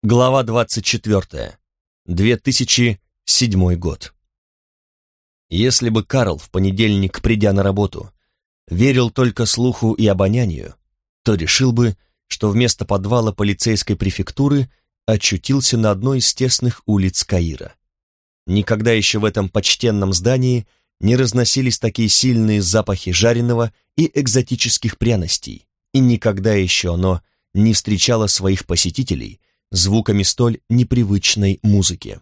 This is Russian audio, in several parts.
Глава 24. 2007 год. Если бы Карл в понедельник, придя на работу, верил только слуху и обонянию, то решил бы, что вместо подвала полицейской префектуры очутился на одной из тесных улиц Каира. Никогда еще в этом почтенном здании не разносились такие сильные запахи жареного и экзотических пряностей, и никогда еще оно не встречало своих посетителей звуками столь непривычной музыки.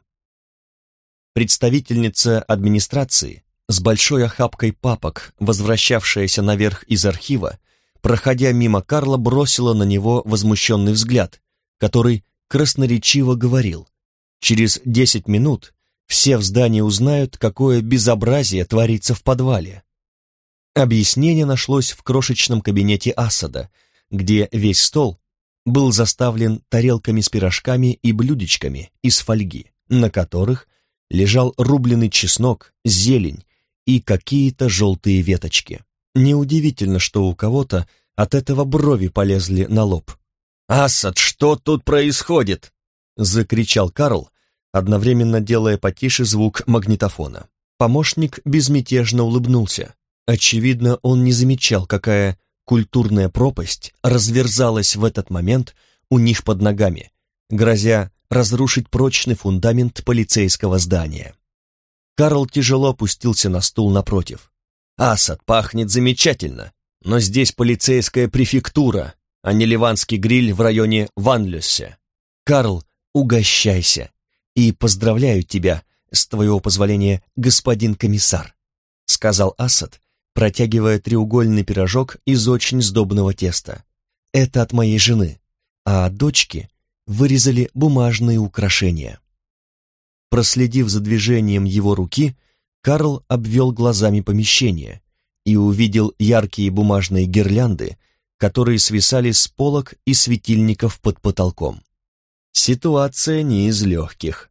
Представительница администрации с большой охапкой папок, возвращавшаяся наверх из архива, проходя мимо Карла, бросила на него возмущенный взгляд, который красноречиво говорил: «Через 10 минут все в здании узнают, какое безобразие творится в подвале». Объяснение нашлось в крошечном кабинете Асада, где весь стол был заставлен тарелками с пирожками и блюдечками из фольги, на которых лежал рубленый чеснок, зелень и какие-то желтые веточки. Неудивительно, что у кого-то от этого брови полезли на лоб. «Асад, что тут происходит?» — закричал Карл, одновременно делая потише звук магнитофона. Помощник безмятежно улыбнулся. Очевидно, он не замечал, какая культурная пропасть разверзалась в этот момент у них под ногами, грозя разрушить прочный фундамент полицейского здания. Карл тяжело опустился на стул напротив. «Асад, пахнет замечательно, но здесь полицейская префектура, а не ливанский гриль в районе Ванлюссе. Карл, угощайся, и поздравляю тебя, с твоего позволения, господин комиссар», — сказал Асад, протягивая треугольный пирожок из очень сдобного теста. «Это от моей жены, а дочки вырезали бумажные украшения». Проследив за движением его руки, Карл обвел глазами помещение и увидел яркие бумажные гирлянды, которые свисали с полок и светильников под потолком. Ситуация не из легких.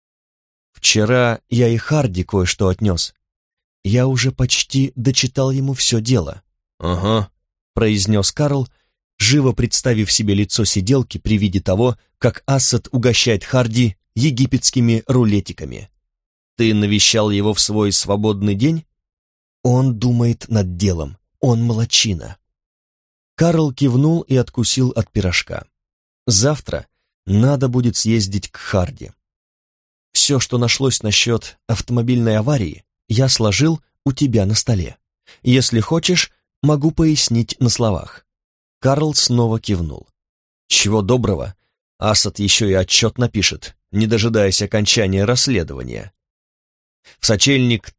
«Вчера я и Харди кое-что отнес. Я уже почти дочитал ему все дело». «Ага», — произнес Карл, живо представив себе лицо сиделки при виде того, как Асад угощает Харди египетскими рулетиками. «Ты навещал его в свой свободный день?» «Он думает над делом, он молодчина». Карл кивнул и откусил от пирожка. «Завтра надо будет съездить к Харди. Все, что нашлось насчет автомобильной аварии, я сложил у тебя на столе. Если хочешь, могу пояснить на словах». Карл снова кивнул. «Чего доброго, Асад еще и отчет напишет, не дожидаясь окончания расследования». В сочельник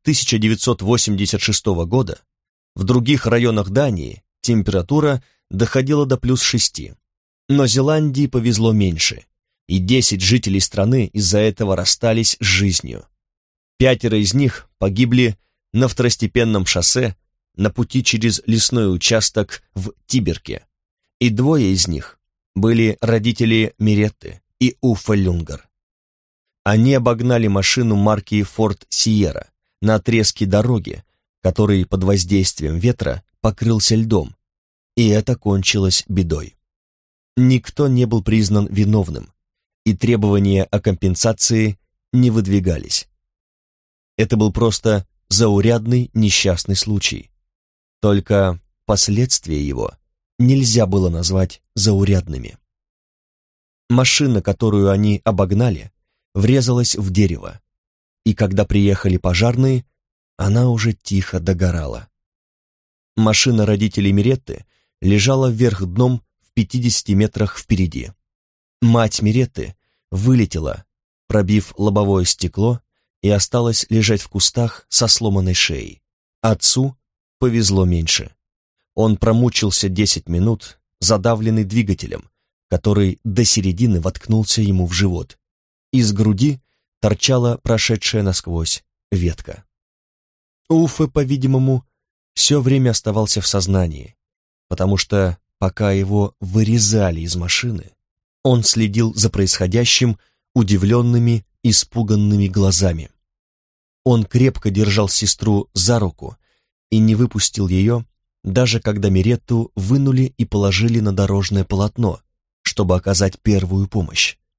1986 года в других районах Дании температура доходила до +6, но Зеландии повезло меньше, и 10 жителей страны из-за этого расстались с жизнью. 5 из них погибли на второстепенном шоссе на пути через лесной участок в Тиберке, и 2 из них были родители Миретты и Уффе Люнгер. Они обогнали машину марки Ford Sierra на отрезке дороги, который под воздействием ветра покрылся льдом, и это кончилось бедой. Никто не был признан виновным, и требования о компенсации не выдвигались. Это был просто заурядный несчастный случай. Только последствия его нельзя было назвать заурядными. Машина, которую они обогнали, врезалась в дерево, и когда приехали пожарные, она уже тихо догорала. Машина родителей Миретты лежала вверх дном в 50 метрах впереди. Мать Миретты вылетела, пробив лобовое стекло, и осталась лежать в кустах со сломанной шеей. Отцу повезло меньше. Он промучился 10 минут, задавленный двигателем, который до середины воткнулся ему в живот. Из груди торчала прошедшая насквозь ветка. Уффе, по-видимому, все время оставался в сознании, потому что, пока его вырезали из машины, он следил за происходящим удивленными, испуганными глазами. Он крепко держал сестру за руку и не выпустил ее, даже когда Миретту вынули и положили на дорожное полотно, чтобы оказать первую помощь.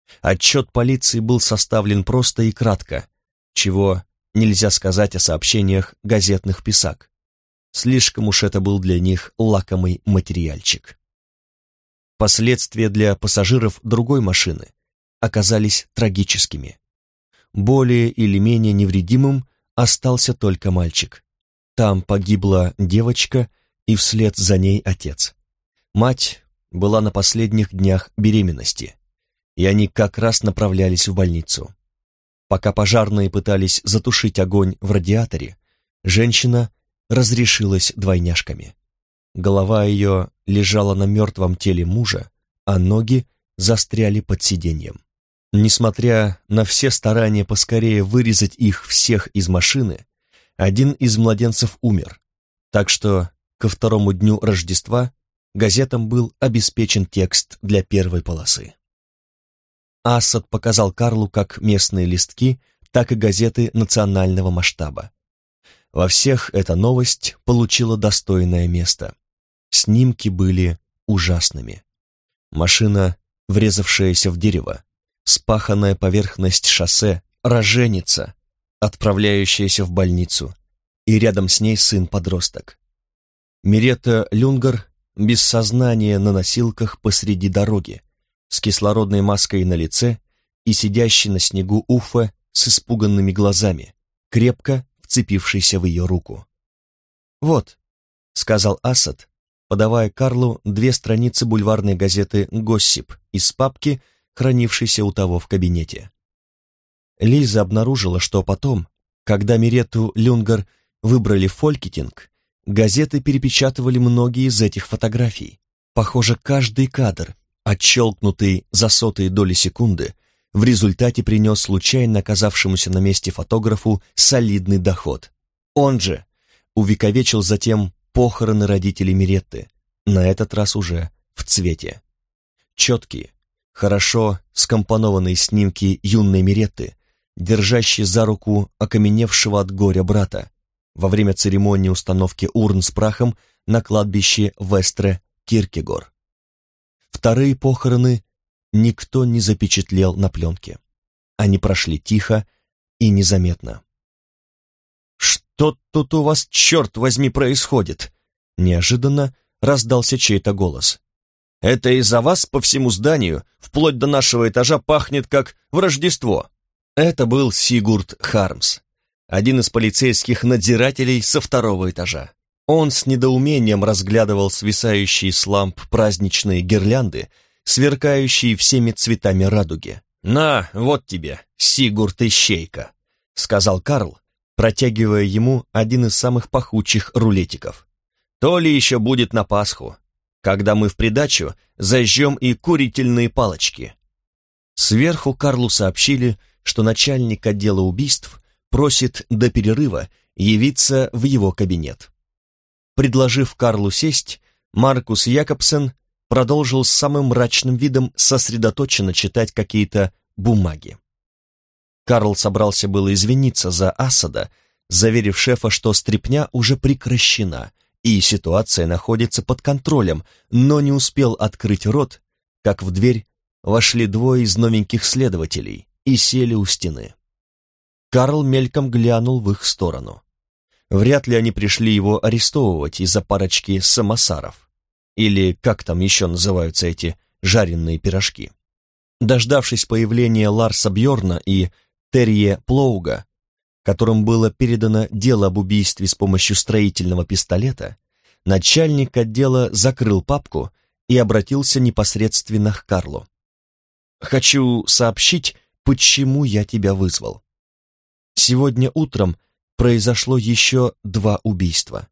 Отчет полиции был составлен просто и кратко, чего нельзя сказать о сообщениях газетных писак. Слишком уж это был для них лакомый материальчик. Последствия для пассажиров другой машины оказались трагическими. Более или менее невредимым остался только мальчик. Там погибла девочка и вслед за ней отец. Мать была на последних днях беременности, и они как раз направлялись в больницу. Пока пожарные пытались затушить огонь в радиаторе, женщина разрешилась двойняшками. Голова ее лежала на мертвом теле мужа, а ноги застряли под сиденьем. Несмотря на все старания поскорее вырезать их всех из машины, один из младенцев умер, так что ко второму дню Рождества газетам был обеспечен текст для первой полосы. Ассад показал Карлу как местные листки, так и газеты национального масштаба. Во всех эта новость получила достойное место. Снимки были ужасными. Машина, врезавшаяся в дерево, спаханная поверхность шоссе, роженица, отправляющаяся в больницу, и рядом с ней сын-подросток. Миретта Люнгар без сознания на носилках посреди дороги, с кислородной маской на лице и сидящий на снегу Уффе с испуганными глазами, крепко вцепившийся в ее руку. «Вот», — сказал Ассад, подавая Карлу 2 страницы бульварной газеты «Госсип» из папки, хранившейся у того в кабинете. Лиза обнаружила, что потом, когда Миретту Люнгар выбрали в Фолькетинг, газеты перепечатывали многие из этих фотографий. Похоже, каждый кадр, отщелкнутый за сотые доли секунды, в результате принес случайно оказавшемуся на месте фотографу солидный доход. Он же увековечил затем похороны родителей Миретты, на этот раз уже в цвете. Четкие, хорошо скомпонованные снимки юной Миретты, держащей за руку окаменевшего от горя брата, во время церемонии установки урн с прахом на кладбище Вестре-Киркегор. Вторые похороны никто не запечатлел на пленке. Они прошли тихо и незаметно. «Что тут у вас, черт возьми, происходит?» Неожиданно раздался чей-то голос. «Это из-за вас по всему зданию, вплоть до нашего этажа, пахнет как в Рождество». Это был Сигурд Хармс, один из полицейских надзирателей со 2-го этажа. Он с недоумением разглядывал свисающие с ламп праздничные гирлянды, сверкающие всеми цветами радуги. «На, вот тебе, Сигурд Ищейка», — сказал Карл, протягивая ему один из самых пахучих рулетиков. «То ли еще будет на Пасху, когда мы в придачу зажжем и курительные палочки». Сверху Карлу сообщили, что начальник отдела убийств просит до перерыва явиться в его кабинет. Предложив Карлу сесть, Маркус Якобсен продолжил с самым мрачным видом сосредоточенно читать какие-то бумаги. Карл собрался было извиниться за Ассада, заверив шефа, что стряпня уже прекращена и ситуация находится под контролем, но не успел открыть рот, как в дверь вошли 2 из новеньких следователей и сели у стены. Карл мельком глянул в их сторону. Вряд ли они пришли его арестовывать из-за парочки самосаров, или как там еще называются эти жареные пирожки. Дождавшись появления Ларса Бьорна и Терье Плоуга, которым было передано дело об убийстве с помощью строительного пистолета, начальник отдела закрыл папку и обратился непосредственно к Карлу. «Хочу сообщить, почему я тебя вызвал. Сегодня утром произошло еще 2 убийства.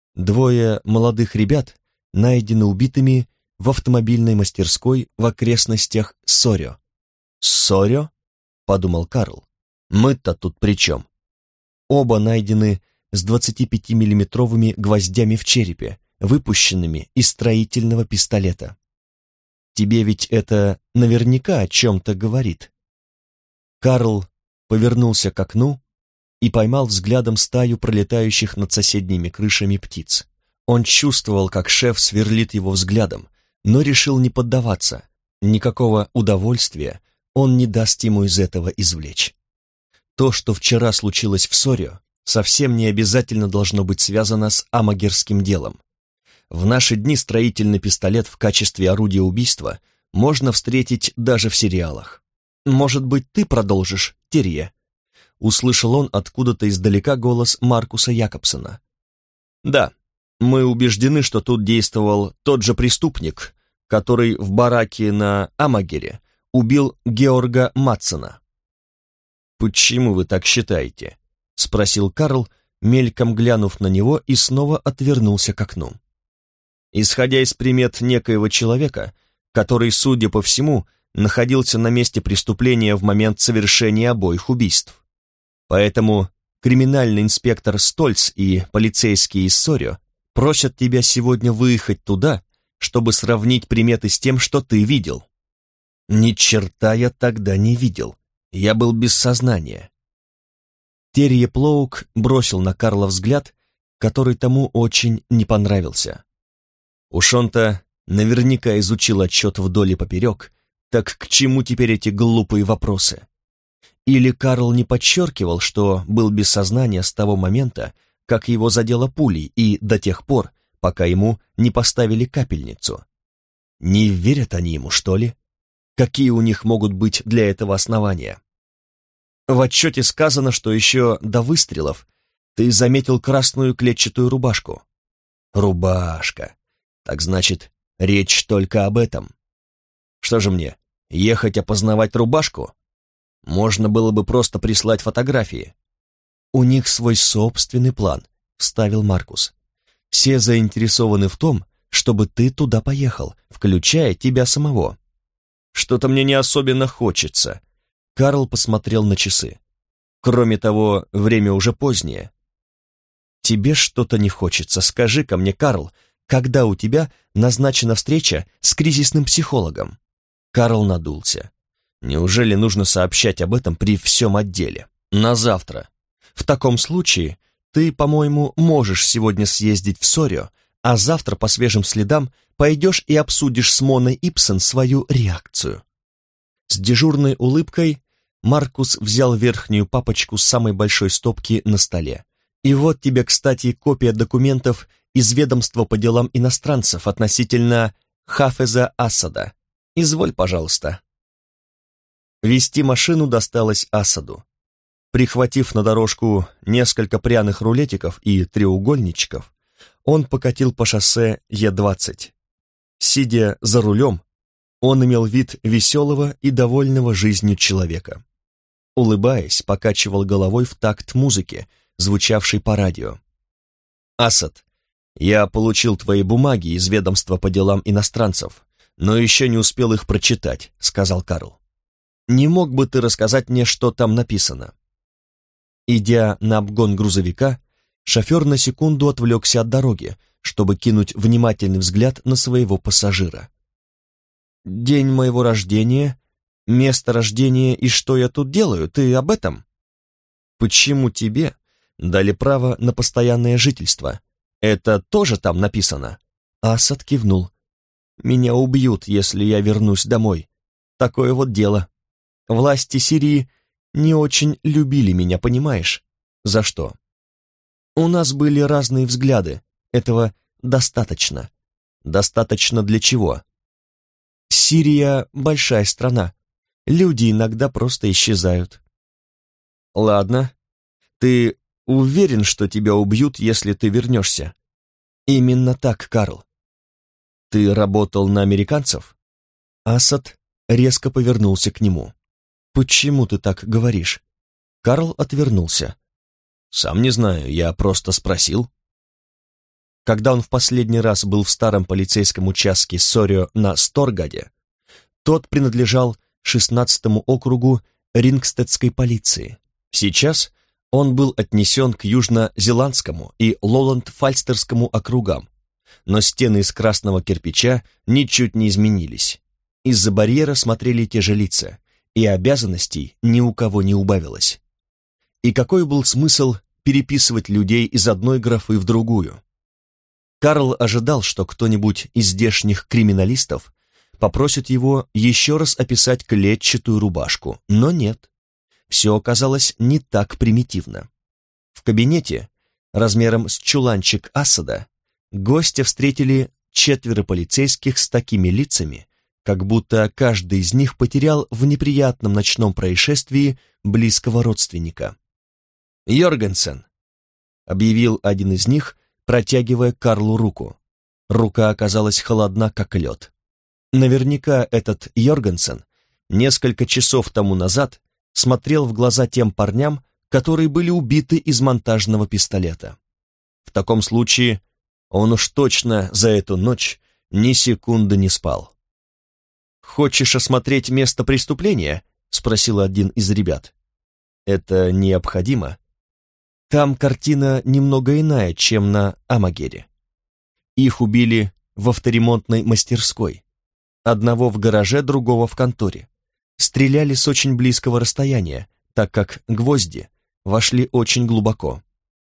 2 молодых ребят найдены убитыми в автомобильной мастерской в окрестностях Сорё». «Сорё?» — подумал Карл. «Мы-то тут при чем?» Оба найдены с 25-миллиметровыми гвоздями в черепе, выпущенными из строительного пистолета. Тебе ведь это наверняка о чем-то говорит. Карл повернулся к окну и поймал взглядом стаю пролетающих над соседними крышами птиц. Он чувствовал, как шеф сверлит его взглядом, но решил не поддаваться. Никакого удовольствия он не даст ему из этого извлечь. То, что вчера случилось в Сорио, совсем не обязательно должно быть связано с амагерским делом. В наши дни строительный пистолет в качестве орудия убийства можно встретить даже в сериалах. «Может быть, ты продолжишь, Терье?» Услышал он откуда-то издалека голос Маркуса Якобсона. «Да, мы убеждены, что тут действовал тот же преступник, который в бараке на Амагере убил Георга Матсена». «Почему вы так считаете?» — спросил Карл, мельком глянув на него, и снова отвернулся к окну. «Исходя из примет некоего человека, который, судя по всему, находился на месте преступления в момент совершения обоих убийств. Поэтому криминальный инспектор Стольц и полицейские из Сорио просят тебя сегодня выехать туда, чтобы сравнить приметы с тем, что ты видел». «Ни черта я тогда не видел. Я был без сознания». Терье Плоук бросил на Карла взгляд, который тому очень не понравился. Уж он-то наверняка изучил отчет вдоль и поперек, так к чему теперь эти глупые вопросы? Или Карл не подчеркивал, что был без сознания с того момента, как его задело пулей, и до тех пор, пока ему не поставили капельницу? Не верят они ему, что ли? Какие у них могут быть для этого основания? В отчете сказано, что еще до выстрелов ты заметил красную клетчатую рубашку. Рубашка. Так значит, речь только об этом. Что же мне, ехать опознавать рубашку? Можно было бы просто прислать фотографии. У них свой собственный план, вставил Маркус. Все заинтересованы в том, чтобы ты туда поехал, включая тебя самого. Что-то мне не особенно хочется. Карл посмотрел на часы. Кроме того, время уже позднее. Тебе что-то не хочется, скажи-ка мне, Карл, когда у тебя назначена встреча с кризисным психологом? Карл надулся. Неужели нужно сообщать об этом при всем отделе? На завтра. В таком случае ты, по-моему, можешь сегодня съездить в Сорио, а завтра по свежим следам пойдешь и обсудишь с Моной Ипсон свою реакцию. С дежурной улыбкой Маркус взял верхнюю папочку с самой большой стопки на столе. И вот тебе, кстати, копия документов из ведомства по делам иностранцев относительно Хафеза Асада. Изволь, пожалуйста. Вести машину досталось Асаду. Прихватив на дорожку несколько пряных рулетиков и треугольничков, он покатил по шоссе Е-20. Сидя за рулем, он имел вид веселого и довольного жизнью человека. Улыбаясь, покачивал головой в такт музыки, звучавшей по радио. «Асад, я получил твои бумаги из ведомства по делам иностранцев, но еще не успел их прочитать», — сказал Карл. «Не мог бы ты рассказать мне, что там написано?» Идя на обгон грузовика, шофер на секунду отвлекся от дороги, чтобы кинуть внимательный взгляд на своего пассажира. «День моего рождения, место рождения и что я тут делаю, ты об этом?» «Почему тебе дали право на постоянное жительство? Это тоже там написано?» Асад кивнул. «Меня убьют, если я вернусь домой. Такое вот дело. Власти Сирии не очень любили меня, понимаешь? За что? У нас были разные взгляды. Этого достаточно. Достаточно для чего? Сирия — большая страна. Люди иногда просто исчезают». «Ладно. Ты уверен, что тебя убьют, если ты вернешься?» «Именно так, Карл». «Ты работал на американцев?» Асад резко повернулся к нему. «Почему ты так говоришь?» Карл отвернулся. «Сам не знаю, я просто спросил». Когда он в последний раз был в старом полицейском участке Сорио на Сторгаде, тот принадлежал 16-му округу Рингстедской полиции. Сейчас он был отнесен к Южно-Зеландскому и Лоланд-Фальстерскому округам, но стены из красного кирпича ничуть не изменились. Из-за барьера смотрели те же лица, и обязанностей ни у кого не убавилось. И какой был смысл переписывать людей из одной графы в другую? Карл ожидал, что кто-нибудь из здешних криминалистов попросит его еще раз описать клетчатую рубашку, но нет. Все оказалось не так примитивно. В кабинете, размером с чуланчик Асада, гостя встретили 4 полицейских с такими лицами, как будто каждый из них потерял в неприятном ночном происшествии близкого родственника. «Йоргенсен», — объявил один из них, протягивая Карлу руку. Рука оказалась холодна, как лед. Наверняка этот Йоргенсен несколько часов тому назад смотрел в глаза тем парням, которые были убиты из монтажного пистолета. В таком случае он уж точно за эту ночь ни секунды не спал. «Хочешь осмотреть место преступления?» — спросил один из ребят. «Это необходимо. Там картина немного иная, чем на Амагере. Их убили в авторемонтной мастерской. Одного в гараже, другого в конторе. Стреляли с очень близкого расстояния, так как гвозди вошли очень глубоко.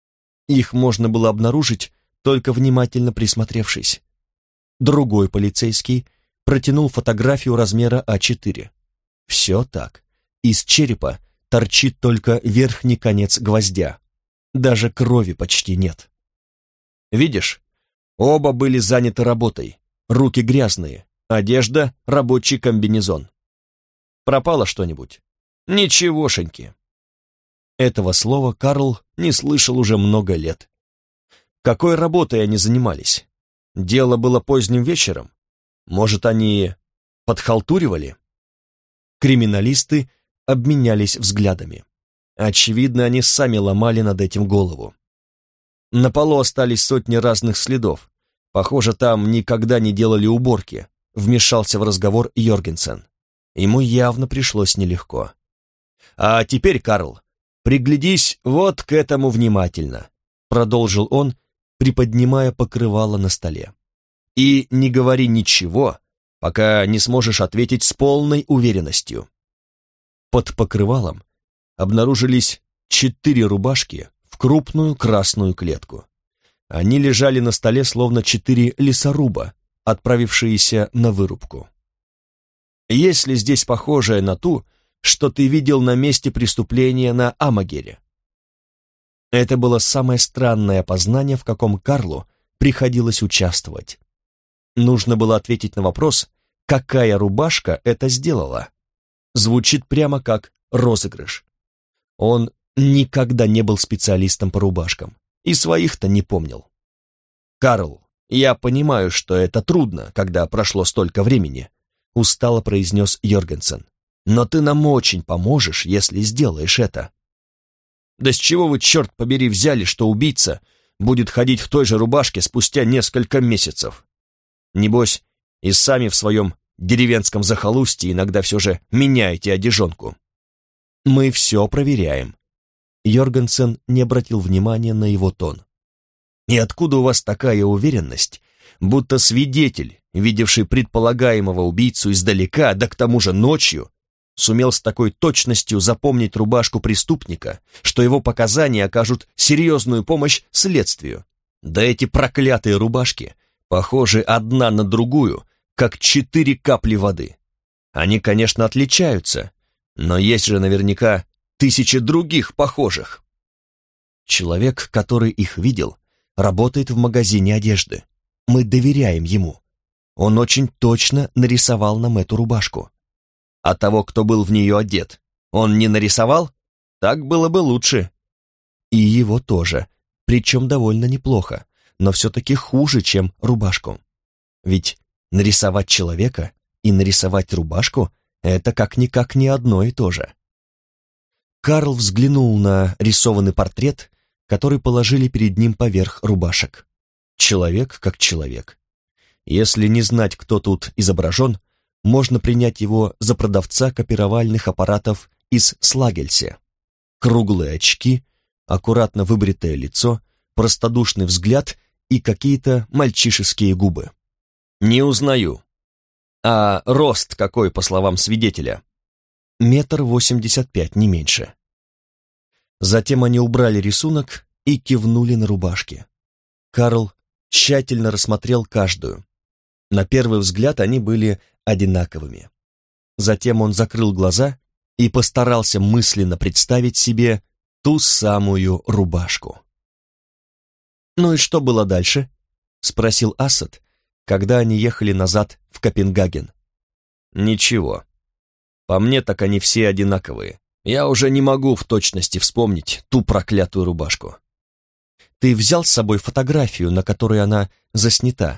Их можно было обнаружить, только внимательно присмотревшись. Другой полицейский протянул фотографию размера А4. Все так. Из черепа торчит только верхний конец гвоздя. Даже крови почти нет. Видишь, оба были заняты работой. Руки грязные, одежда — рабочий комбинезон. Пропало что-нибудь? Ничегошеньки. Этого слова Карл не слышал уже много лет. Какой работой они занимались? Дело было поздним вечером. Может, они подхалтуривали? Криминалисты обменялись взглядами. Очевидно, они сами ломали над этим голову. На полу остались сотни разных следов. Похоже, там никогда не делали уборки, вмешался в разговор Йоргенсен. Ему явно пришлось нелегко. «А теперь, Карл, приглядись вот к этому внимательно», продолжил он, приподнимая покрывало на столе. «И не говори ничего, пока не сможешь ответить с полной уверенностью». Под покрывалом обнаружились 4 рубашки в крупную красную клетку. Они лежали на столе, словно 4 лесоруба, отправившиеся на вырубку. «Есть ли здесь похожее на ту, что ты видел на месте преступления на Амагере?» Это было самое странное опознание, в каком Карлу приходилось участвовать. Нужно было ответить на вопрос, какая рубашка это сделала. Звучит прямо как розыгрыш. Он никогда не был специалистом по рубашкам и своих-то не помнил. «Карл, я понимаю, что это трудно, когда прошло столько времени», устало произнес Йоргенсен. «Но ты нам очень поможешь, если сделаешь это». «Да с чего вы, черт побери, взяли, что убийца будет ходить в той же рубашке спустя несколько месяцев? Небось, и сами в своем деревенском захолустье иногда все же меняете одежонку». «Мы все проверяем». Йоргенсен не обратил внимания на его тон. «И откуда у вас такая уверенность, будто свидетель, видевший предполагаемого убийцу издалека, да к тому же ночью, сумел с такой точностью запомнить рубашку преступника, что его показания окажут серьезную помощь следствию? Да эти проклятые рубашки похожи одна на другую, как 4 капли воды. Они, конечно, отличаются, но есть же наверняка тысячи других похожих». Человек, который их видел, работает в магазине одежды. Мы доверяем ему. Он очень точно нарисовал нам эту рубашку. А того, кто был в нее одет, он не нарисовал? Так было бы лучше. И его тоже, причем довольно неплохо, но все-таки хуже, чем рубашку. Ведь нарисовать человека и нарисовать рубашку — это как-никак не одно и то же. Карл взглянул на рисованный портрет, который положили перед ним поверх рубашек. Человек как человек. Если не знать, кто тут изображен, можно принять его за продавца копировальных аппаратов из Слагельсе. Круглые очки, аккуратно выбритое лицо, простодушный взгляд и какие-то мальчишеские губы. «Не узнаю. А рост какой, по словам свидетеля?» 1,85 м, не меньше. Затем они убрали рисунок и кивнули на рубашки. Карл тщательно рассмотрел каждую. На первый взгляд они были одинаковыми. Затем он закрыл глаза и постарался мысленно представить себе ту самую рубашку. «Ну и что было дальше?» — спросил Асад, когда они ехали назад в Копенгаген. «Ничего. По мне так они все одинаковые. Я уже не могу в точности вспомнить ту проклятую рубашку». «Ты взял с собой фотографию, на которой она заснята?»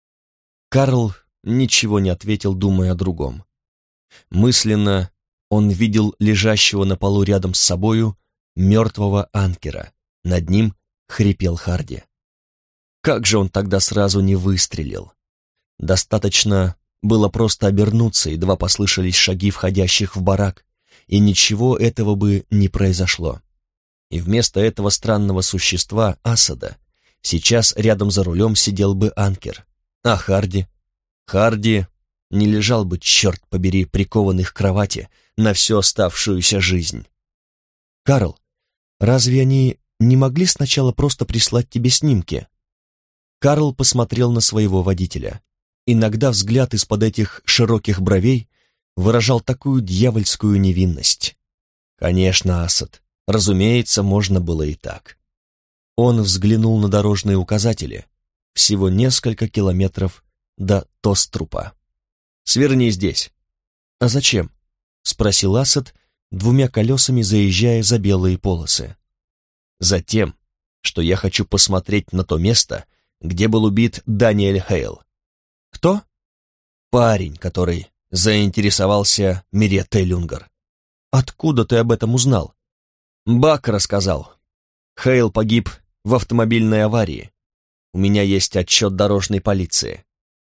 Карл ничего не ответил, думая о другом. Мысленно он видел лежащего на полу рядом с собою мертвого анкера. Над ним хрипел Харди. Как же он тогда сразу не выстрелил? Достаточно было просто обернуться, едва послышались шаги входящих в барак, и ничего этого бы не произошло. И вместо этого странного существа, Асада, сейчас рядом за рулем сидел бы анкер. А Харди? Харди не лежал бы, черт побери, прикованный к кровати на всю оставшуюся жизнь. «Карл, разве они не могли сначала просто прислать тебе снимки?» Карл посмотрел на своего водителя. Иногда взгляд из-под этих широких бровей выражал такую дьявольскую невинность. «Конечно, Асад, разумеется, можно было и так». Он взглянул на дорожные указатели. Всего несколько километров до Тострупа. «Сверни здесь». «А зачем?» — спросил Асад, двумя колесами заезжая за белые полосы. «Затем, что я хочу посмотреть на то место, где был убит Даниэль Хейл». «Кто?» «Парень, который заинтересовался Меретте Люнгер». «Откуда ты об этом узнал?» «Бак рассказал. Хейл погиб в автомобильной аварии. У меня есть отчет дорожной полиции».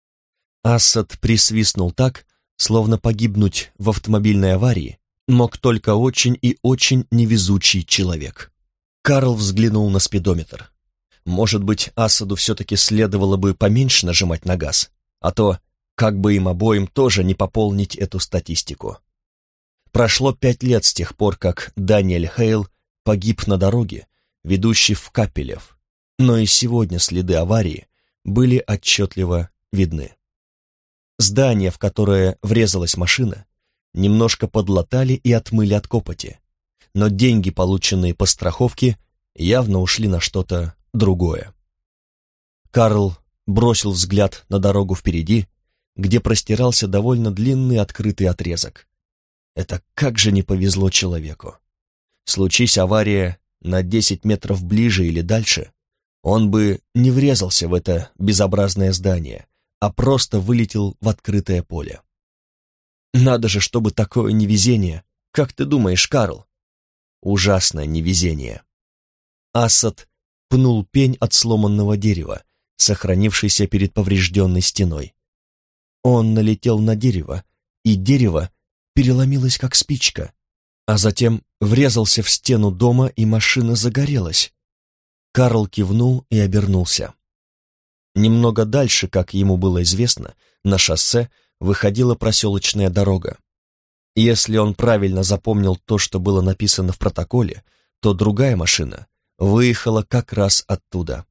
Асад присвистнул так, словно погибнуть в автомобильной аварии мог только очень и очень невезучий человек. Карл взглянул на спидометр. Может быть, Асаду все-таки следовало бы поменьше нажимать на газ, а то, как бы им обоим тоже не пополнить эту статистику. Прошло 5 лет с тех пор, как Даниэль Хейл погиб на дороге, ведущей в Капелев, но и сегодня следы аварии были отчетливо видны. Здание, в которое врезалась машина, немножко подлатали и отмыли от копоти, но деньги, полученные по страховке, явно ушли на что-то другое. Карл бросил взгляд на дорогу впереди, где простирался довольно длинный открытый отрезок. Это как же не повезло человеку. Случись авария на 10 метров ближе или дальше, он бы не врезался в это безобразное здание, а просто вылетел в открытое поле. Надо же, чтобы такое невезение. Как ты думаешь, Карл? Ужасное невезение. Асад пнул пень от сломанного дерева, сохранившийся перед поврежденной стеной. Он налетел на дерево, и дерево переломилось как спичка, а затем врезался в стену дома, и машина загорелась. Карл кивнул и обернулся. Немного дальше, как ему было известно, на шоссе выходила проселочная дорога. Если он правильно запомнил то, что было написано в протоколе, то другая машина выехала как раз оттуда.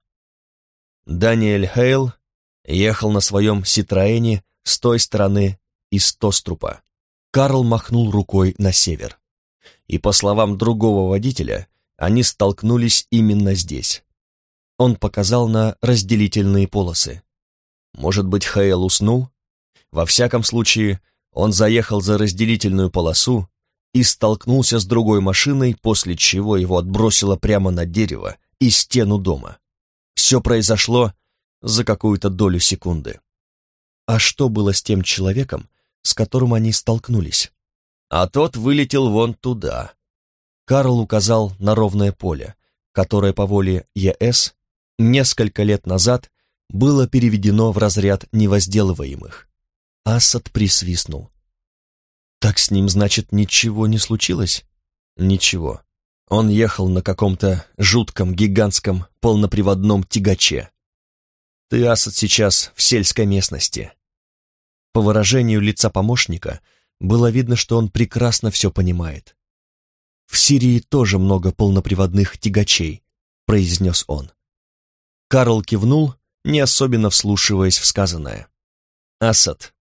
Даниэль Хейл ехал на своем Ситроэне с той стороны из Тострупа. Карл махнул рукой на север. И, по словам другого водителя, они столкнулись именно здесь. Он показал на разделительные полосы. Может быть, Хейл уснул? Во всяком случае, он заехал за разделительную полосу и столкнулся с другой машиной, после чего его отбросило прямо на дерево и стену дома. Все произошло за какую-то долю секунды. А что было с тем человеком, с которым они столкнулись? А тот вылетел вон туда. Карл указал на ровное поле, которое по воле ЕС несколько лет назад было переведено в разряд невозделываемых. Асад присвистнул. «Так с ним, значит, ничего не случилось?» «Ничего. Он ехал на каком-то жутком, гигантском полноприводном тягаче. Ты, Асад, сейчас в сельской местности». По выражению лица помощника было видно, что он прекрасно все понимает. «В Сирии тоже много полноприводных тягачей», — произнес он. Карл кивнул, не особенно вслушиваясь в сказанное. «Асад,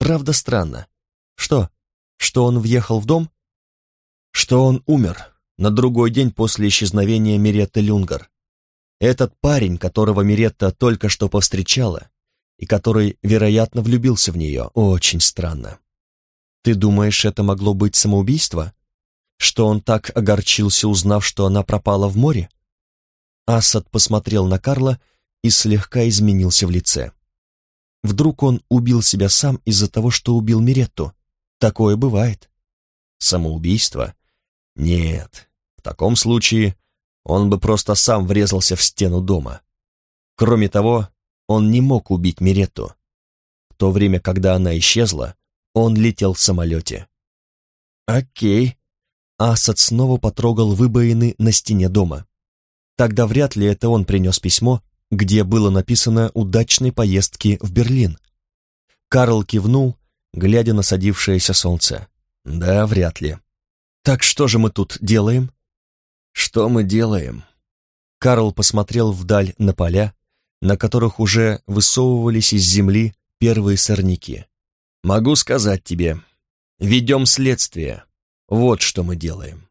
правда странно. Что? Что он въехал в дом? Что он умер на другой день после исчезновения Миретты Люнгар. Этот парень, которого Миретта только что повстречала, и который, вероятно, влюбился в нее, очень странно. Ты думаешь, это могло быть самоубийство? Что он так огорчился, узнав, что она пропала в море? Асад посмотрел на Карла и слегка изменился в лице. Вдруг он убил себя сам из-за того, что убил Миретту? Такое бывает. Самоубийство? Нет. В таком случае он бы просто сам врезался в стену дома. Кроме того, он не мог убить Миретту. В то время, когда она исчезла, он летел в самолете. Окей. Асад снова потрогал выбоины на стене дома. Тогда вряд ли это он принес письмо, где было написано «Удачной поездки в Берлин». Карл кивнул, глядя на садившееся солнце. Да, вряд ли. Так что же мы тут делаем? Что мы делаем? Карл посмотрел вдаль на поля, на которых уже высовывались из земли первые сорняки. Могу сказать тебе, ведем следствие. Вот что мы делаем.